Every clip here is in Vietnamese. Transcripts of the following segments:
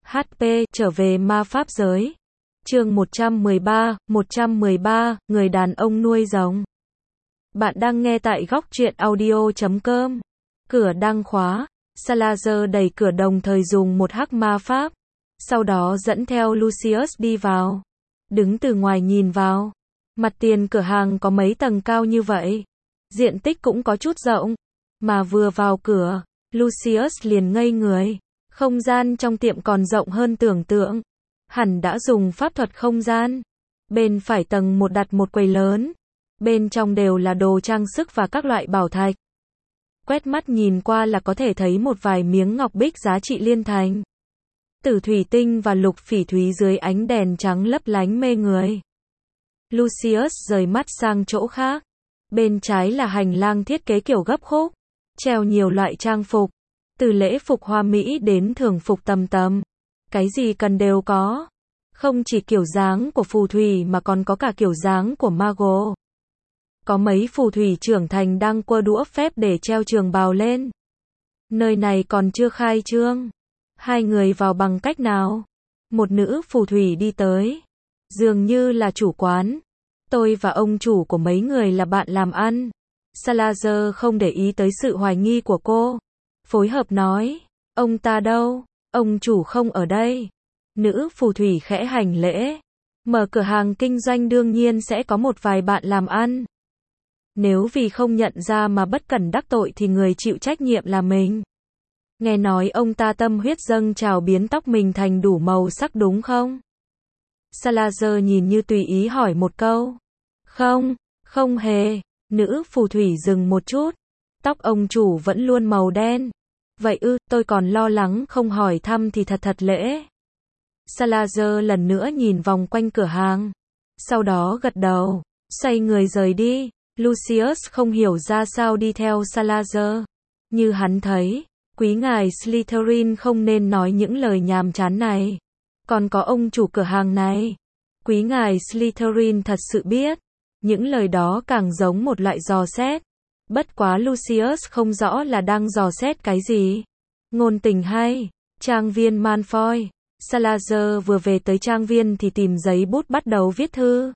HP, trở về ma pháp giới. Chương 113, người đàn ông nuôi rồng. Bạn đang nghe tại góc truyện audio.com. Cửa đang khóa, Salazar đẩy cửa đồng thời dùng một hắc ma pháp. Sau đó dẫn theo Lucius đi vào. Đứng từ ngoài nhìn vào. Mặt tiền cửa hàng có mấy tầng cao như vậy. Diện tích cũng có chút rộng. Mà vừa vào cửa, Lucius liền ngây người. Không gian trong tiệm còn rộng hơn tưởng tượng. Hẳn đã dùng pháp thuật không gian. Bên phải tầng một đặt một quầy lớn. Bên trong đều là đồ trang sức và các loại bảo thạch. Quét mắt nhìn qua là có thể thấy một vài miếng ngọc bích giá trị liên thành. Tử thủy tinh và lục phỉ thúy dưới ánh đèn trắng lấp lánh mê người. Lucius rời mắt sang chỗ khác. Bên trái là hành lang thiết kế kiểu gấp khúc. Treo nhiều loại trang phục. Từ lễ phục hoa mỹ đến thường phục tầm tầm. Cái gì cần đều có. Không chỉ kiểu dáng của phù thủy mà còn có cả kiểu dáng của mago. Có mấy phù thủy trưởng thành đang quơ đũa phép để treo trường bào lên. Nơi này còn chưa khai trương. Hai người vào bằng cách nào? Một nữ phù thủy đi tới. Dường như là chủ quán. Tôi và ông chủ của mấy người là bạn làm ăn. Salazar không để ý tới sự hoài nghi của cô. Phối hợp nói. Ông ta đâu? Ông chủ không ở đây. Nữ phù thủy khẽ hành lễ. Mở cửa hàng kinh doanh đương nhiên sẽ có một vài bạn làm ăn. Nếu vì không nhận ra mà bất cẩn đắc tội thì người chịu trách nhiệm là mình. Nghe nói ông ta tâm huyết dâng trào biến tóc mình thành đủ màu sắc đúng không? Salazar nhìn như tùy ý hỏi một câu. Không, không hề. Nữ phù thủy dừng một chút. Tóc ông chủ vẫn luôn màu đen. Vậy ư, tôi còn lo lắng không hỏi thăm thì thật lễ. Salazar lần nữa nhìn vòng quanh cửa hàng. Sau đó gật đầu, xoay người rời đi. Lucius không hiểu ra sao đi theo Salazar. Như hắn thấy, quý ngài Slytherin không nên nói những lời nhàm chán này. Còn có ông chủ cửa hàng này. Quý ngài Slytherin thật sự biết. Những lời đó càng giống một loại dò xét. Bất quá Lucius không rõ là đang dò xét cái gì. Ngôn tình hay. Trang viên Malfoy. Salazar vừa về tới trang viên thì tìm giấy bút bắt đầu viết thư.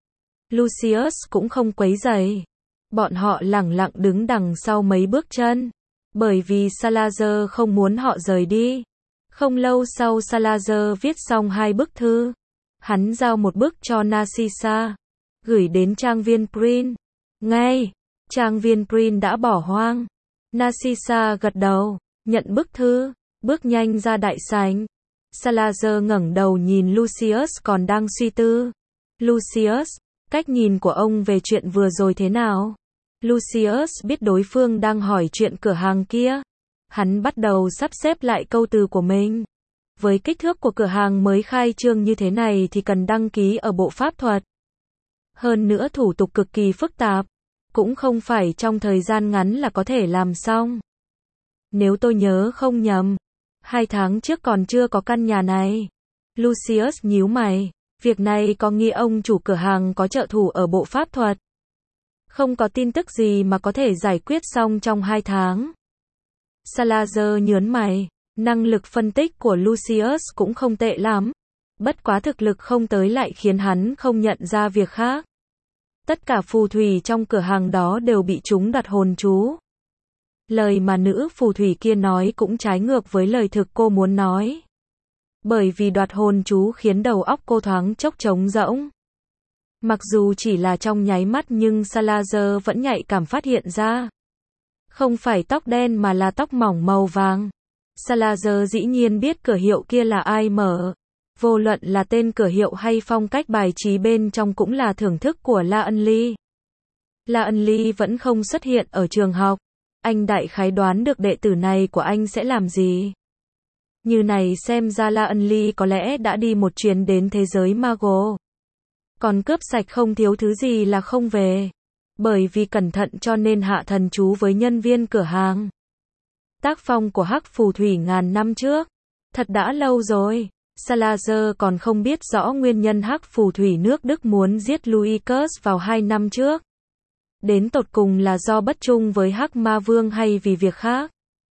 Lucius cũng không quấy rầy. Bọn họ lẳng lặng đứng đằng sau mấy bước chân. Bởi vì Salazar không muốn họ rời đi. Không lâu sau Salazar viết xong 2 bức thư. Hắn giao một bức cho Narcissa. Gửi đến trang viên Prin. Ngay, trang viên Prin đã bỏ hoang. Narcissa gật đầu, nhận bức thư, bước nhanh ra đại sảnh. Salazar ngẩng đầu nhìn Lucius còn đang suy tư. Lucius, cách nhìn của ông về chuyện vừa rồi thế nào? Lucius biết đối phương đang hỏi chuyện cửa hàng kia. Hắn bắt đầu sắp xếp lại câu từ của mình. Với kích thước của cửa hàng mới khai trương như thế này thì cần đăng ký ở bộ pháp thuật. Hơn nữa thủ tục cực kỳ phức tạp. Cũng không phải trong thời gian ngắn là có thể làm xong. Nếu tôi nhớ không nhầm, 2 tháng trước còn chưa có căn nhà này. Lucius nhíu mày. Việc này có nghĩa ông chủ cửa hàng có trợ thủ ở bộ pháp thuật. Không có tin tức gì mà có thể giải quyết xong trong 2 tháng. Salazar nhớn mày. Năng lực phân tích của Lucius cũng không tệ lắm. Bất quá thực lực không tới lại khiến hắn không nhận ra việc khác. Tất cả phù thủy trong cửa hàng đó đều bị chúng đoạt hồn chú. Lời mà nữ phù thủy kia nói cũng trái ngược với lời thực cô muốn nói. Bởi vì đoạt hồn chú khiến đầu óc cô thoáng chốc trống rỗng. Mặc dù chỉ là trong nháy mắt nhưng Salazar vẫn nhạy cảm phát hiện ra. Không phải tóc đen mà là tóc mỏng màu vàng. Salazar dĩ nhiên biết cửa hiệu kia là ai mở. Vô luận là tên cửa hiệu hay phong cách bài trí bên trong cũng là thưởng thức của La Ân Ly. La Ân Ly vẫn không xuất hiện ở trường học. Anh đại khái đoán được đệ tử này của anh sẽ làm gì. Như này xem ra La Ân Ly có lẽ đã đi một chuyến đến thế giới Mago. Còn cướp sạch không thiếu thứ gì là không về. Bởi vì cẩn thận cho nên hạ thần chú với nhân viên cửa hàng. Tác phong của hắc phù thủy ngàn năm trước. Thật đã lâu rồi. Salazar còn không biết rõ nguyên nhân hắc phù thủy nước Đức muốn giết Lucius vào 2 năm trước. Đến tột cùng là do bất trung với hắc ma vương hay vì việc khác.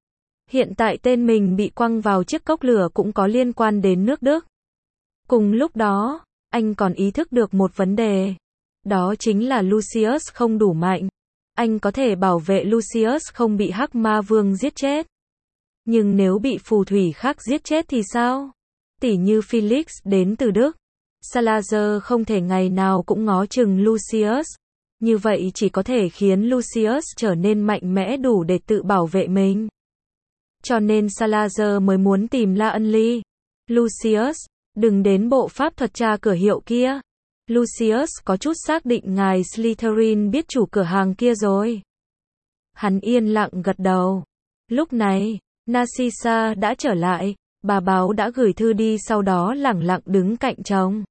Hiện tại tên mình bị quăng vào chiếc cốc lửa cũng có liên quan đến nước Đức. Cùng lúc đó, anh còn ý thức được một vấn đề. Đó chính là Lucius không đủ mạnh. Anh có thể bảo vệ Lucius không bị Hắc Ma Vương giết chết. Nhưng nếu bị phù thủy khác giết chết thì sao? Tỉ như Felix đến từ Đức. Salazar không thể ngày nào cũng ngó chừng Lucius. Như vậy chỉ có thể khiến Lucius trở nên mạnh mẽ đủ để tự bảo vệ mình. Cho nên Salazar mới muốn tìm La Ân Ly. Lucius, đừng đến bộ pháp thuật tra cửa hiệu kia. Lucius có chút xác định ngài Slytherin biết chủ cửa hàng kia rồi. Hắn yên lặng gật đầu. Lúc này, Narcissa đã trở lại. Bà báo đã gửi thư đi, sau đó lẳng lặng đứng cạnh chồng.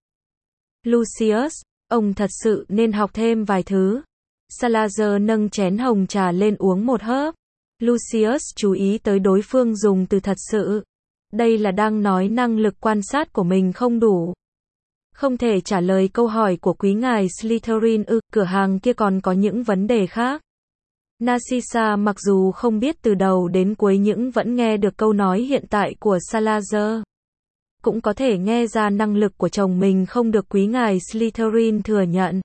Lucius, ông thật sự nên học thêm vài thứ. Salazar nâng chén hồng trà lên uống một hớp. Lucius chú ý tới đối phương dùng từ thật sự. Đây là đang nói năng lực quan sát của mình không đủ. Không thể trả lời câu hỏi của quý ngài Slytherin ư, cửa hàng kia còn có những vấn đề khác. Narcissa mặc dù không biết từ đầu đến cuối nhưng vẫn nghe được câu nói hiện tại của Salazar. Cũng có thể nghe ra năng lực của chồng mình không được quý ngài Slytherin thừa nhận.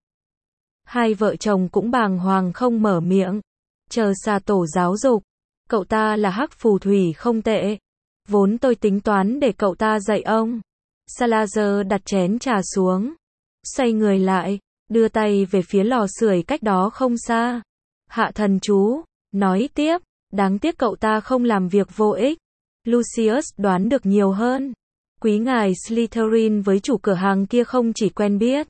Hai vợ chồng cũng bàng hoàng không mở miệng. Chờ xa tổ giáo dục. Cậu ta là hắc phù thủy không tệ. Vốn tôi tính toán để cậu ta dạy ông. Salazar đặt chén trà xuống. Xoay người lại. Đưa tay về phía lò sưởi cách đó không xa. Hạ thần chú. Nói tiếp. Đáng tiếc cậu ta không làm việc vô ích. Lucius đoán được nhiều hơn. Quý ngài Slytherin với chủ cửa hàng kia không chỉ quen biết.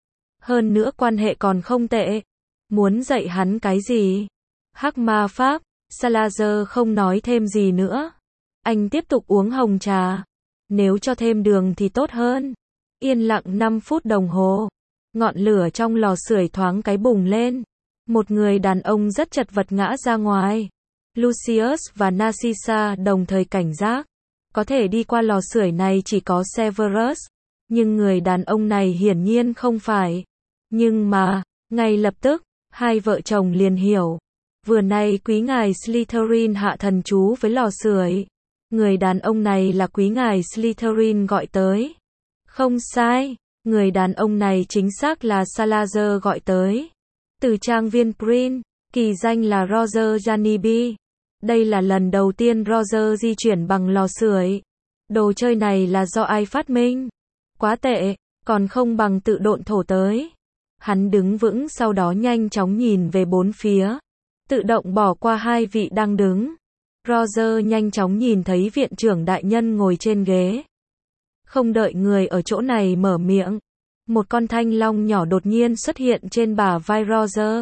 Hơn nữa quan hệ còn không tệ. Muốn dạy hắn cái gì? Hắc ma pháp. Salazar không nói thêm gì nữa. Anh tiếp tục uống hồng trà. Nếu cho thêm đường thì tốt hơn. Yên lặng 5 phút đồng hồ. Ngọn lửa trong lò sưởi thoáng cái bùng lên. Một người đàn ông rất chật vật ngã ra ngoài. Lucius và Narcissa đồng thời cảnh giác. Có thể đi qua lò sưởi này chỉ có Severus. Nhưng người đàn ông này hiển nhiên không phải. Nhưng mà, ngay lập tức, hai vợ chồng liền hiểu. Vừa nay quý ngài Slytherin hạ thần chú với lò sưởi. Người đàn ông này là quý ngài Slytherin gọi tới. Không sai, người đàn ông này chính xác là Salazar gọi tới. Từ trang viên Prin, kỳ danh là Roger Janibi. Đây là lần đầu tiên Roger di chuyển bằng lò sưởi. Đồ chơi này là do ai phát minh? Quá tệ, còn không bằng tự độn thổ tới. Hắn đứng vững sau đó nhanh chóng nhìn về bốn phía. Tự động bỏ qua hai vị đang đứng. Roger nhanh chóng nhìn thấy viện trưởng đại nhân ngồi trên ghế. Không đợi người ở chỗ này mở miệng. Một con thanh long nhỏ đột nhiên xuất hiện trên bả vai Roger.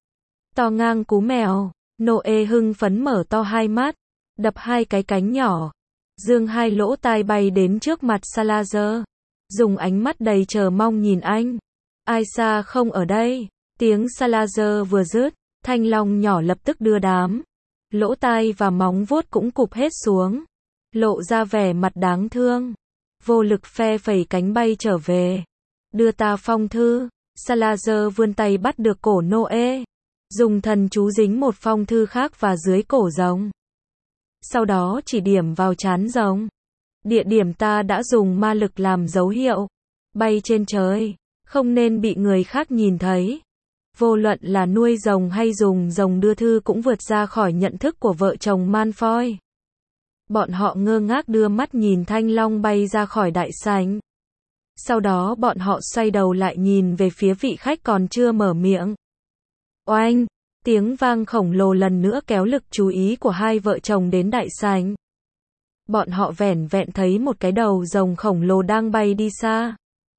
To ngang cú mèo. Noe hưng phấn mở to hai mắt. Đập hai cái cánh nhỏ. Dương hai lỗ tai bay đến trước mặt Salazar. Dùng ánh mắt đầy chờ mong nhìn anh. Aisha không ở đây. Tiếng Salazar vừa dứt. Thanh long nhỏ lập tức đưa đám. Lỗ tai và móng vuốt cũng cụp hết xuống. Lộ ra vẻ mặt đáng thương. Vô lực phe phẩy cánh bay trở về. Đưa ta phong thư. Salazar vươn tay bắt được cổ Noe. Dùng thần chú dính một phong thư khác vào dưới cổ rồng. Sau đó chỉ điểm vào trán rồng. Địa điểm ta đã dùng ma lực làm dấu hiệu. Bay trên trời. Không nên bị người khác nhìn thấy. Vô luận là nuôi rồng hay dùng rồng đưa thư cũng vượt ra khỏi nhận thức của vợ chồng Malfoy. Bọn họ ngơ ngác đưa mắt nhìn thanh long bay ra khỏi đại sảnh. Sau đó bọn họ xoay đầu lại nhìn về phía vị khách còn chưa mở miệng. Oanh! Tiếng vang khổng lồ lần nữa kéo lực chú ý của hai vợ chồng đến đại sảnh. Bọn họ vẻn vẹn thấy một cái đầu rồng khổng lồ đang bay đi xa.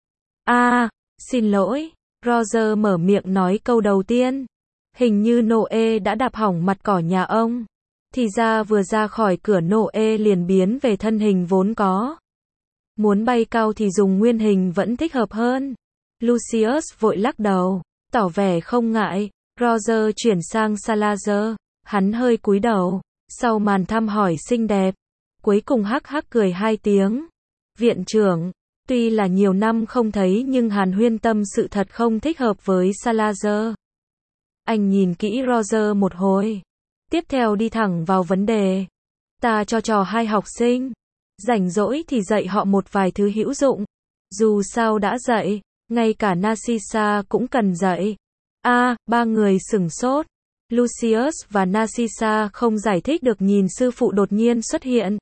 Xin lỗi. Roger mở miệng nói câu đầu tiên. Hình như Noe đã đạp hỏng mặt cỏ nhà ông. Thì ra vừa ra khỏi cửa Noe liền biến về thân hình vốn có. Muốn bay cao thì dùng nguyên hình vẫn thích hợp hơn. Lucius vội lắc đầu, tỏ vẻ không ngại. Roger chuyển sang Salazar. Hắn hơi cúi đầu. Sau màn thăm hỏi xinh đẹp. Cuối cùng hắc hắc cười hai tiếng. Viện trưởng. Tuy là nhiều năm không thấy nhưng Hàn Huyên tâm sự thật không thích hợp với Salazar. Anh nhìn kỹ Roger một hồi. Tiếp theo đi thẳng vào vấn đề. Ta cho trò 2 học sinh. Rảnh rỗi thì dạy họ một vài thứ hữu dụng. Dù sao đã dạy, ngay cả Narcissa cũng cần dạy. Ba người sửng sốt. Lucius và Narcissa không giải thích được nhìn sư phụ đột nhiên xuất hiện.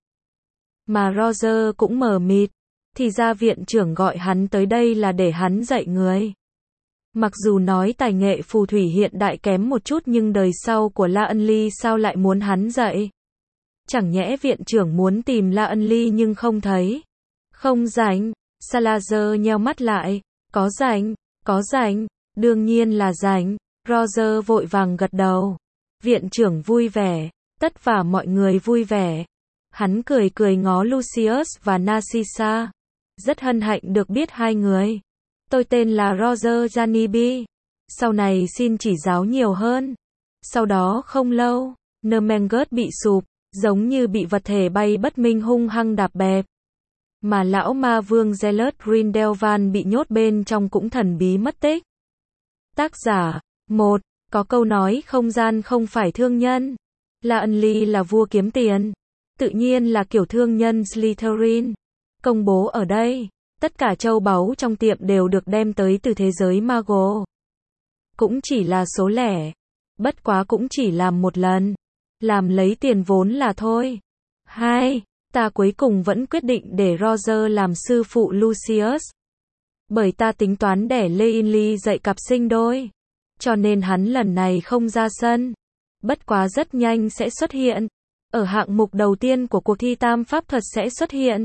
Mà Roger cũng mờ mịt. Thì ra viện trưởng gọi hắn tới đây là để hắn dạy người. Mặc dù nói tài nghệ phù thủy hiện đại kém một chút nhưng đời sau của La Ân Ly sao lại muốn hắn dạy? Chẳng nhẽ viện trưởng muốn tìm La Ân Ly nhưng không thấy. Không rảnh. Salazar nheo mắt lại. Có rảnh, đương nhiên là rảnh. Roger vội vàng gật đầu. Viện trưởng vui vẻ. Tất cả mọi người vui vẻ. Hắn cười cười ngó Lucius và Narcissa. Rất hân hạnh được biết hai người. Tôi tên là Roger Janibi. Sau này xin chỉ giáo nhiều hơn. Sau đó không lâu, Nermengus bị sụp, giống như bị vật thể bay bất minh hung hăng đạp bẹp. Mà lão ma vương Zealot Grindelwald bị nhốt bên trong cũng thần bí mất tích. Tác giả 1. Có câu nói không gian không phải thương nhân. La Ân Ly là vua kiếm tiền. Tự nhiên là kiểu thương nhân Slytherin. Công bố ở đây. Tất cả châu báu trong tiệm đều được đem tới từ thế giới Mago. Cũng chỉ là số lẻ. Bất quá cũng chỉ làm một lần. Làm lấy tiền vốn là thôi. 2. Ta cuối cùng vẫn quyết định để Roger làm sư phụ Lucius. Bởi ta tính toán để Leonly dạy cặp sinh đôi. Cho nên hắn lần này không ra sân. Bất quá rất nhanh sẽ xuất hiện. Ở hạng mục đầu tiên của cuộc thi tam pháp thuật sẽ xuất hiện.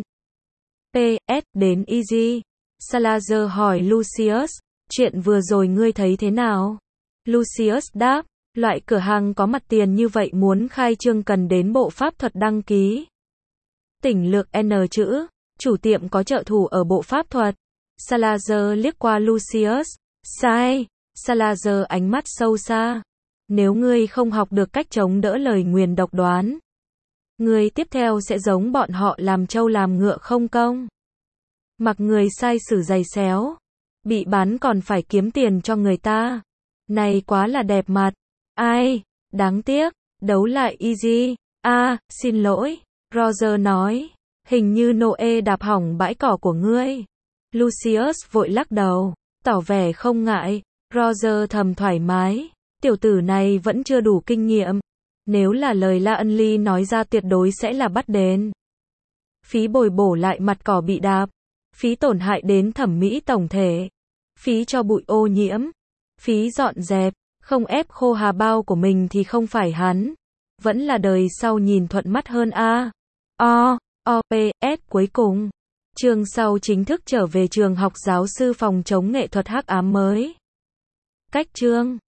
PS, đến Easy. Salazar hỏi Lucius, chuyện vừa rồi ngươi thấy thế nào? Lucius đáp, loại cửa hàng có mặt tiền như vậy muốn khai trương cần đến bộ pháp thuật đăng ký. Tỉnh lược N chữ, chủ tiệm có trợ thủ ở bộ pháp thuật. Salazar liếc qua Lucius, sai. Salazar ánh mắt sâu xa. Nếu ngươi không học được cách chống đỡ lời nguyền độc đoán, người tiếp theo sẽ giống bọn họ làm trâu làm ngựa không công. Mặc người sai sử giày xéo. Bị bán còn phải kiếm tiền cho người ta. Này quá là đẹp mặt. Ai, đáng tiếc, đấu lại Easy. Xin lỗi. Roger nói. Hình như Noe đạp hỏng bãi cỏ của ngươi. Lucius vội lắc đầu. Tỏ vẻ không ngại. Roger thầm thoải mái. Tiểu tử này vẫn chưa đủ kinh nghiệm. Nếu là lời La Ân Ly nói ra tuyệt đối sẽ là bắt đền. Phí bồi bổ lại mặt cỏ bị đạp. Phí tổn hại đến thẩm mỹ tổng thể. Phí cho bụi ô nhiễm. Phí dọn dẹp. Không ép khô hà bao của mình thì không phải hắn. Vẫn là đời sau nhìn thuận mắt hơn OPS cuối cùng. Chương sau chính thức trở về trường học giáo sư phòng chống nghệ thuật hắc ám mới. Cách chương